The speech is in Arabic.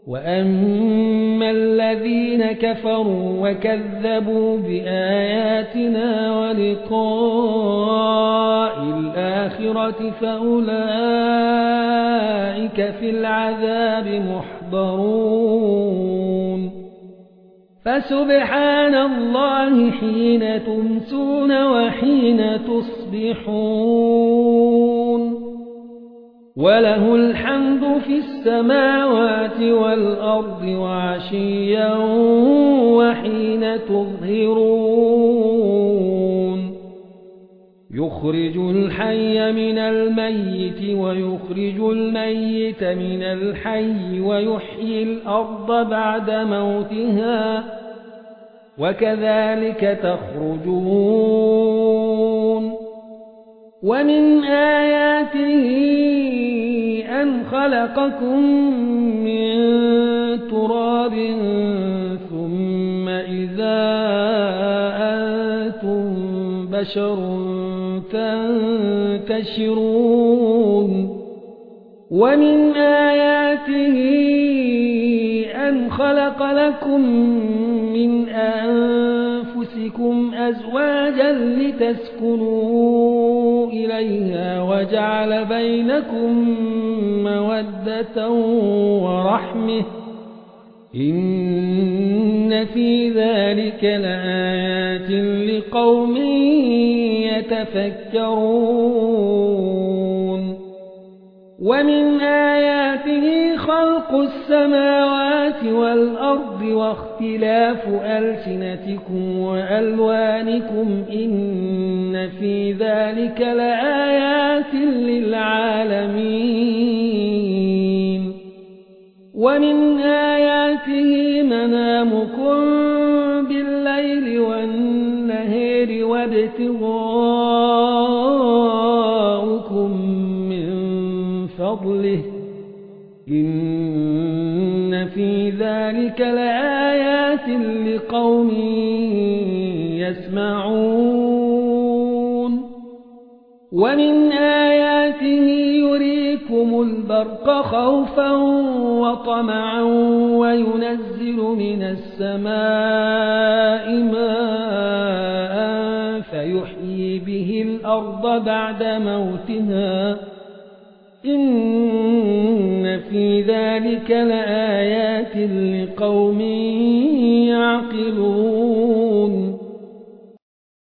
وأما الذين كفروا وكذبوا بآياتنا ولقاء الآخرة فأولئك في العذاب محضرون فسبحان الله حين تمسون وحين تصبحون وله الحمد في السماوات والأرض وعشيا وحين تظهرون يخرج الحي من الميت ويخرج الميت من الحي ويحيي الأرض بعد موتها وكذلك تخرجون ومن آياته أن خلقكم من تراب ثم إذا أنتم بشر تنتشرون ومن آياته أن خلق لكم من أنفسكم أزواجا لتسكنوا إليها وجعل بينكم مودة ورحمة إن في ذلك لآيات لقوم يتفكرون ومن آياته خلق السماوات والأرض واختلاف ألسنتكم وألوانكم إن في ذلك لآيات للعالمين ومن آياته منامكم بالليل والنهار وابتغاؤكم من فضله إن في ذلك لآيات لقوم يسمعون ومن آياته يريكم البرق خوفا وطمعا وينزل من السماء ماء فيحيي به الأرض بعد موتها إن في ذلك لآيات لقوم يعقلون